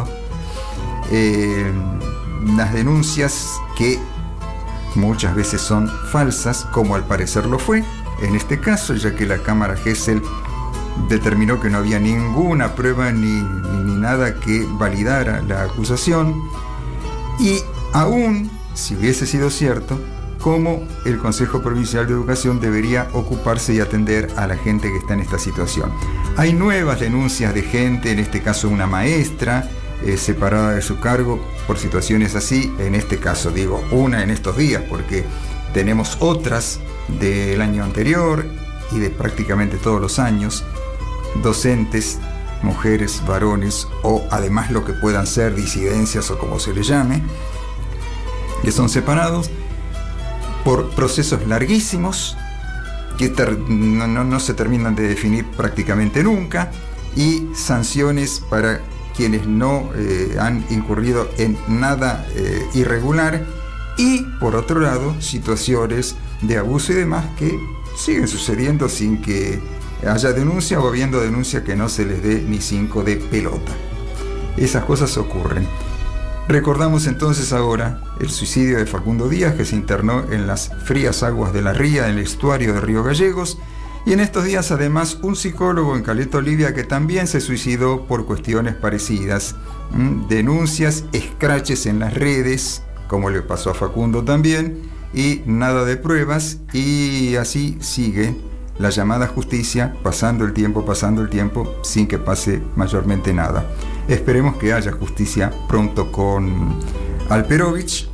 Eh, las denuncias que muchas veces son falsas, como al parecer lo fue en este caso, ya que la Cámara Gesell determinó que no había ninguna prueba ni, ni, ni nada que validara la acusación, y aún si hubiese sido cierto, cómo el Consejo Provincial de Educación debería ocuparse y atender a la gente que está en esta situación. Hay nuevas denuncias de gente, en este caso una maestra, Eh, separada de su cargo por situaciones así, en este caso digo una en estos días porque tenemos otras del año anterior y de prácticamente todos los años, docentes, mujeres, varones, o además lo que puedan ser disidencias o como se les llame, que son separados por procesos larguísimos que ter- no, no, no se terminan de definir prácticamente nunca, y sanciones para quienes no eh, han incurrido en nada eh, irregular, y por otro lado situaciones de abuso y demás que siguen sucediendo sin que haya denuncia, o habiendo denuncia que no se les dé ni cinco de pelota. Esas cosas ocurren. Recordamos entonces ahora el suicidio de Facundo Díaz, que se internó en las frías aguas de la ría, en el estuario de Río Gallegos. Y en estos días además un psicólogo en Caleta Olivia que también se suicidó por cuestiones parecidas. ¿Mm? Denuncias, escraches en las redes, como le pasó a Facundo también, y nada de pruebas, y así sigue la llamada justicia, pasando el tiempo, pasando el tiempo, sin que pase mayormente nada. Esperemos que haya justicia pronto con Alperovich,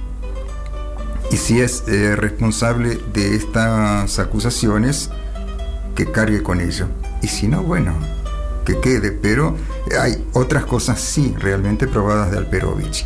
y si es eh, responsable de estas acusaciones, que cargue con ello, y si no, bueno, que quede. Pero hay otras cosas sí realmente probadas de Alperovich.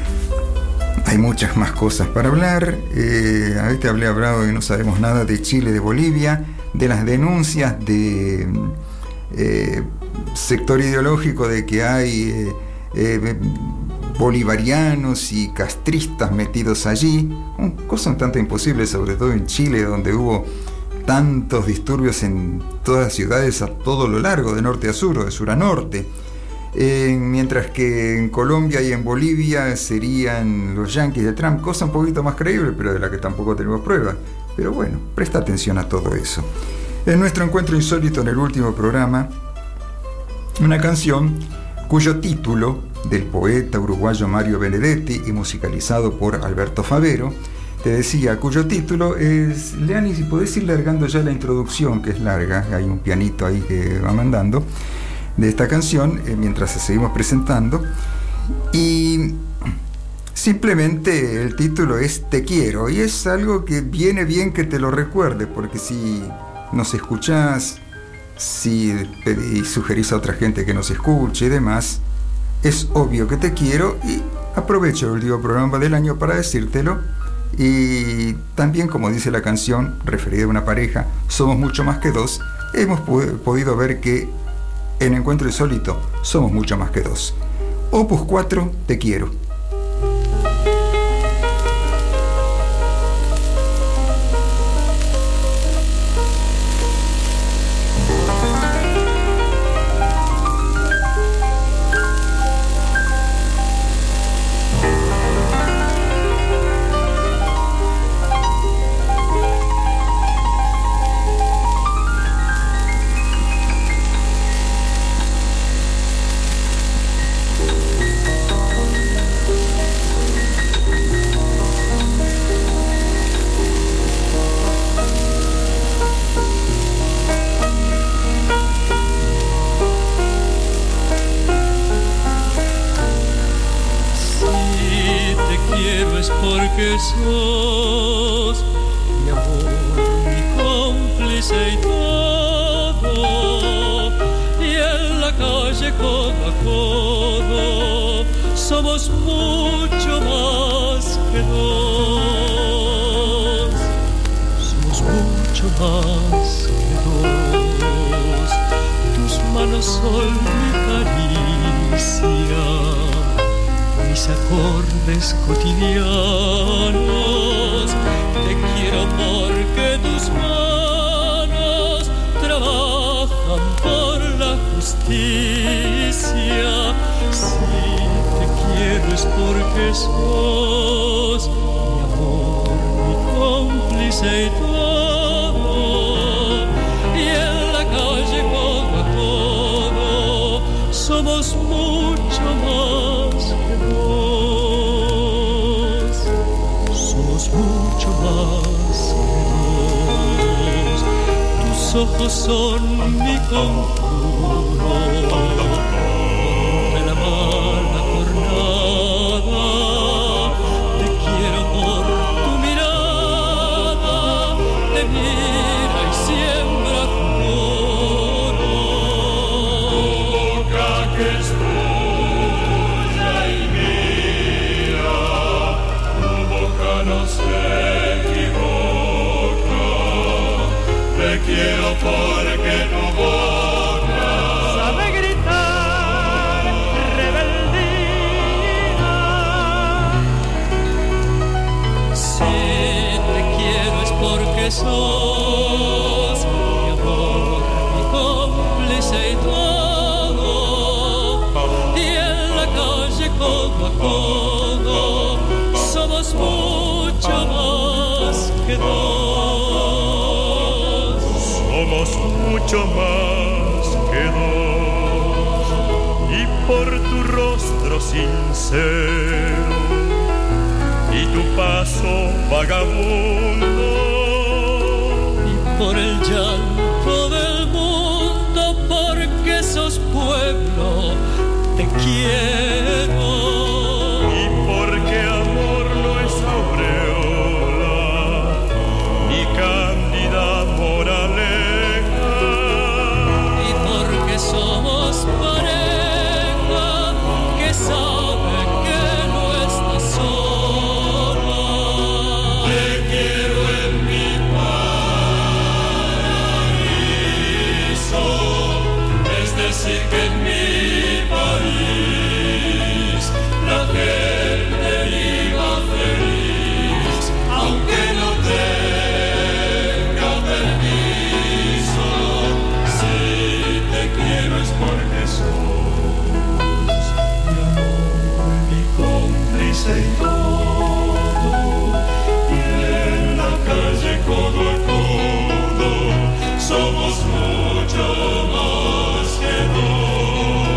Hay muchas más cosas para hablar. Eh, ahorita hablé hablado y no sabemos nada de Chile, de Bolivia, de las denuncias de eh, sector ideológico de que hay eh, eh, bolivarianos y castristas metidos allí, cosa un tanto imposible, sobre todo en Chile, donde hubo tantos disturbios en todas las ciudades a todo lo largo, de norte a sur o de sur a norte. Eh, mientras que en Colombia y en Bolivia serían los yanquis de Trump, cosa un poquito más creíble, pero de la que tampoco tenemos pruebas. Pero bueno, presta atención a todo eso. En nuestro encuentro insólito, en el último programa, una canción cuyo título, del poeta uruguayo Mario Benedetti y musicalizado por Alberto Favero, te decía, cuyo título es, Leani, si podés ir largando ya la introducción, que es larga, hay un pianito ahí que va mandando, de esta canción, eh, mientras seguimos presentando, y simplemente el título es Te quiero, y es algo que viene bien que te lo recuerde, porque si nos escuchás, si pedís, sugerís a otra gente que nos escuche y demás, es obvio que te quiero, y aprovecho el último programa del año para decírtelo. Y también, como dice la canción referida a una pareja, somos mucho más que dos, hemos podido ver que en Encuentro Insólito somos mucho más que dos. Opus cuatro, Te quiero. Somos mucho más que dos.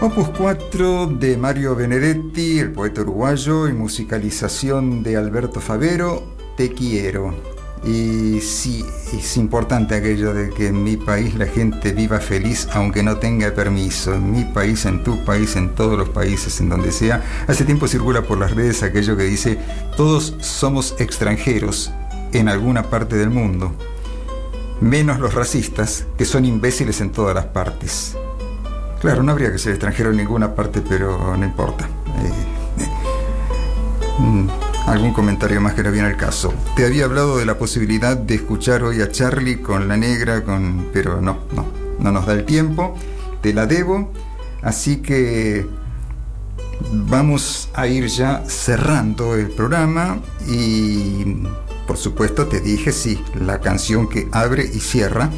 Opus cuatro de Mario Benedetti, el poeta uruguayo, y musicalización de Alberto Favero, Te quiero. Y sí, es importante aquello de que en mi país la gente viva feliz aunque no tenga permiso. En mi país, en tu país, en todos los países, en donde sea. Hace tiempo circula por las redes aquello que dice: todos somos extranjeros en alguna parte del mundo, menos los racistas, que son imbéciles en todas las partes. Claro, no habría que ser extranjero en ninguna parte, pero no importa. Eh, eh, mm, algún comentario más que no viene al caso. Te había hablado de la posibilidad de escuchar hoy a Charlie con La Negra, con... pero no, no, no nos da el tiempo. Te la debo. Así que vamos a ir ya cerrando el programa y, por supuesto, te dije, sí, la canción que abre y cierra.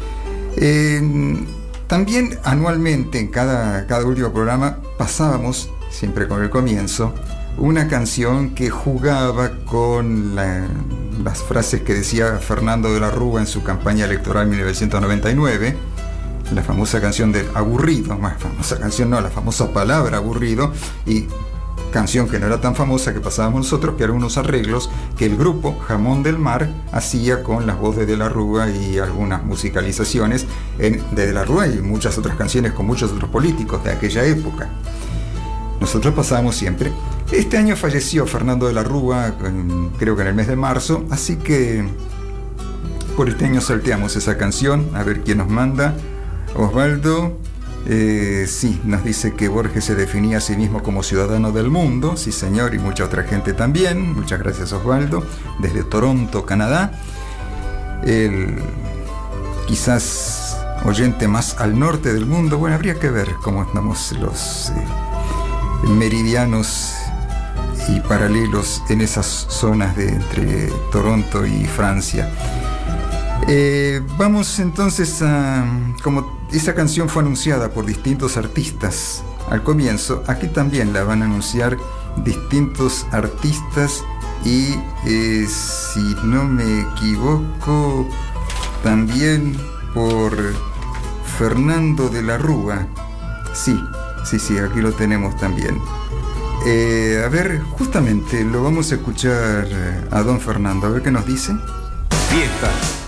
Eh, También anualmente, en cada, cada último programa, pasábamos, siempre con el comienzo, una canción que jugaba con la, las frases que decía Fernando de la Rúa en su campaña electoral en mil novecientos noventa y nueve, la famosa canción del aburrido, más famosa canción no, la famosa palabra aburrido, y canción que no era tan famosa que pasábamos nosotros, que eran unos arreglos que el grupo Jamón del Mar hacía con las voces de la Rúa y algunas musicalizaciones en, de de la Rúa y muchas otras canciones con muchos otros políticos de aquella época. Nosotros pasábamos siempre. Este año falleció Fernando de la Rúa, creo que en el mes de marzo, así que por este año salteamos esa canción. A ver quién nos manda. Osvaldo. Eh, sí, nos dice que Borges se definía a sí mismo como ciudadano del mundo. Sí, señor, y mucha otra gente también. Muchas gracias, Osvaldo, desde Toronto, Canadá. El quizás oyente más al norte del mundo. Bueno, habría que ver cómo andamos los eh, meridianos y paralelos en esas zonas de entre Toronto y Francia. Eh, vamos entonces a... como esa canción fue anunciada por distintos artistas al comienzo, aquí también la van a anunciar distintos artistas y eh, si no me equivoco también por Fernando de la Rúa. Sí, sí, sí, aquí lo tenemos también. Eh, a ver, justamente lo vamos a escuchar a don Fernando, a ver qué nos dice. Fiesta.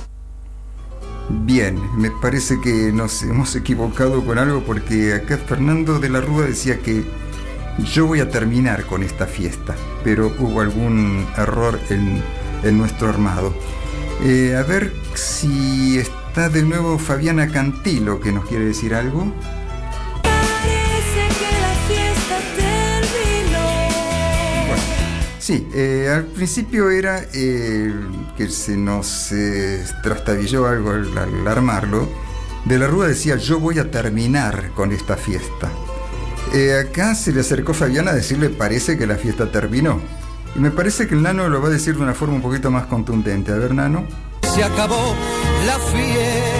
Bien, me parece que nos hemos equivocado con algo porque acá Fernando de la Rúa decía que yo voy a terminar con esta fiesta, pero hubo algún error en, en nuestro armado. Eh, a ver si está de nuevo Fabiana Cantilo, que nos quiere decir algo. Parece que la fiesta terminó. Bueno, sí, eh, al principio era eh, que se nos eh, trastabilló algo al, al armarlo. De la Rúa decía, yo voy a terminar con esta fiesta. Eh, acá se le acercó Fabiana a decirle, parece que la fiesta terminó. Y me parece que el Nano lo va a decir de una forma un poquito más contundente. A ver, Nano. Se acabó la fiesta.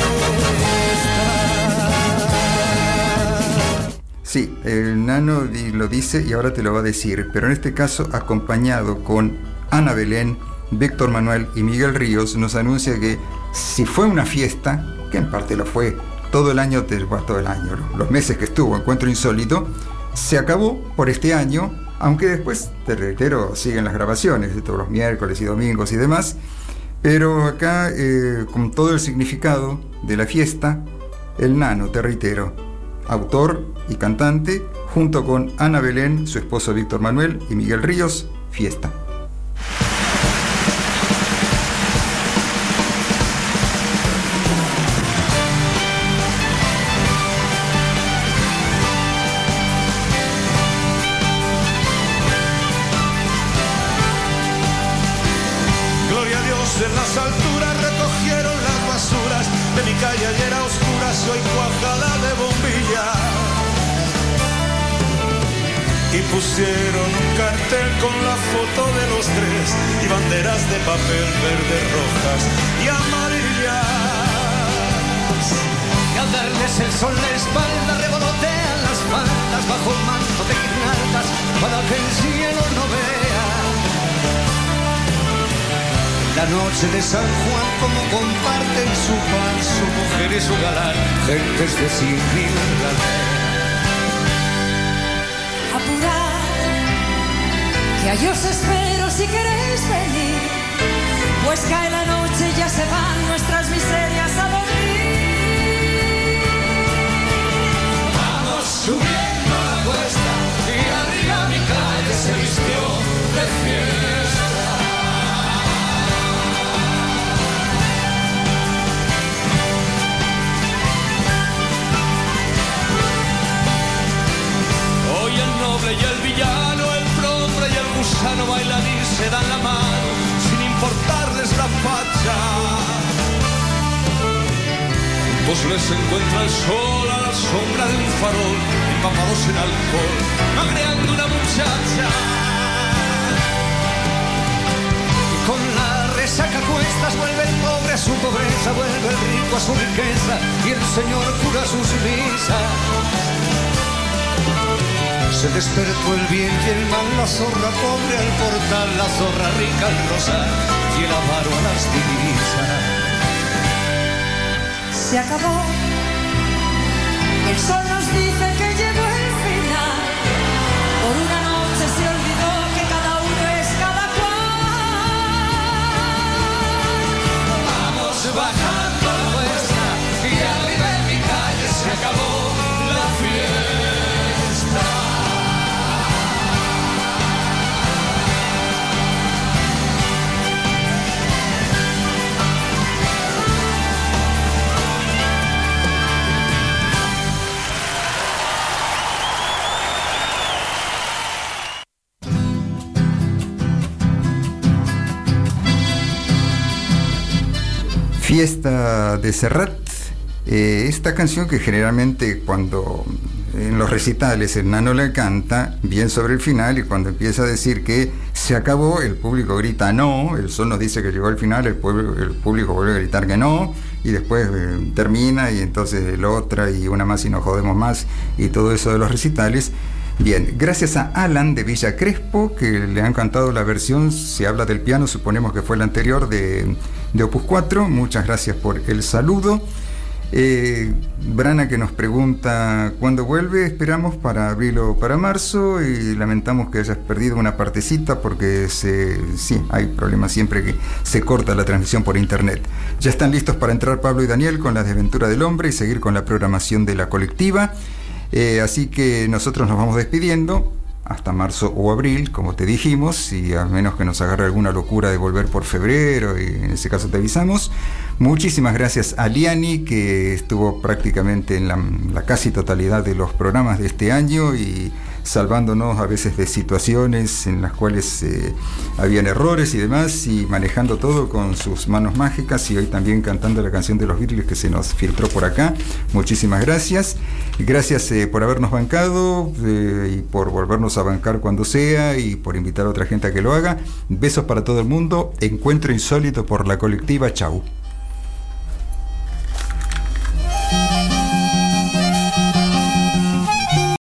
Sí, el Nano lo dice y ahora te lo va a decir, pero en este caso acompañado con Ana Belén, Víctor Manuel y Miguel Ríos, nos anuncia que si fue una fiesta, que en parte lo fue, todo el año, bueno, todo el año, los meses que estuvo Encuentro Insólito, se acabó por este año, aunque después, te reitero, siguen las grabaciones de todos los miércoles y domingos y demás, pero acá, eh, con todo el significado de la fiesta, el Nano, te reitero, autor y cantante, junto con Ana Belén, su esposo Víctor Manuel y Miguel Ríos, fiesta. En las alturas recogieron las basuras de mi calle ayer a oscuras, soy cuajada de bombillas. Y pusieron un cartel con la foto de los tres y banderas de papel verdes, rojas y amarillas. Y al darles el sol la espalda revolotean las faldas bajo un manto de guirnaldas para que el cielo no vea la noche de San Juan, como comparten su pan, su mujer y su galán, gentes de cien mil galeras. apurar, que allí os espero si queréis venir, pues cae la noche y ya se van nuestras miserias a dormir. Vamos subiendo la cuesta y arriba mi calle se vistió de fiesta. Hoy el noble y el villano, el profe y el gusano bailan y se dan la mano sin importarles la facha. Pues les encuentra el sol a la sombra de un farol, empapados en alcohol, magreando una muchacha. Y con la resaca a cuestas vuelve el pobre a su pobreza, vuelve el rico a su riqueza y el señor cura sus misas. Se despertó el bien y el mal, la zorra pobre al portal, la zorra rica al rosar y el avaro a las divisas. Se acabó, el sol nos dice que llegó el final, por una noche se olvidó que cada uno es cada cual. Vamos bajando la cuesta y arriba en mi calle se acabó la fiesta. Fiesta de Serrat, eh, esta canción que generalmente cuando en los recitales el nano la canta bien sobre el final, y cuando empieza a decir que se acabó, el público grita no, el sol nos dice que llegó al final, el, pueblo, el público vuelve a gritar que no, y después eh, termina y entonces el otra y una más y nos jodemos más y todo eso de los recitales. Bien, gracias a Alan de Villa Crespo, que le han cantado la versión, se habla del piano, suponemos que fue la anterior de, de Opus cuatro, muchas gracias por el saludo. Eh, Brana que nos pregunta cuándo vuelve, esperamos para abril o para marzo, y lamentamos que hayas perdido una partecita porque se, sí, hay problemas siempre que se corta la transmisión por internet. Ya están listos para entrar Pablo y Daniel con la desventura del hombre y seguir con la programación de la colectiva. Eh, así que nosotros nos vamos despidiendo hasta marzo o abril, como te dijimos, y a menos que nos agarre alguna locura de volver por febrero, y en ese caso te avisamos. Muchísimas gracias a Liani, que estuvo prácticamente en la, la casi totalidad de los programas de este año y salvándonos a veces de situaciones en las cuales eh, habían errores y demás, y manejando todo con sus manos mágicas, y hoy también cantando la canción de los Beatles que se nos filtró por acá. Muchísimas gracias. Gracias eh, por habernos bancado eh, y por volvernos a bancar cuando sea, y por invitar a otra gente a que lo haga. Besos para todo el mundo. Encuentro insólito por la colectiva. Chau.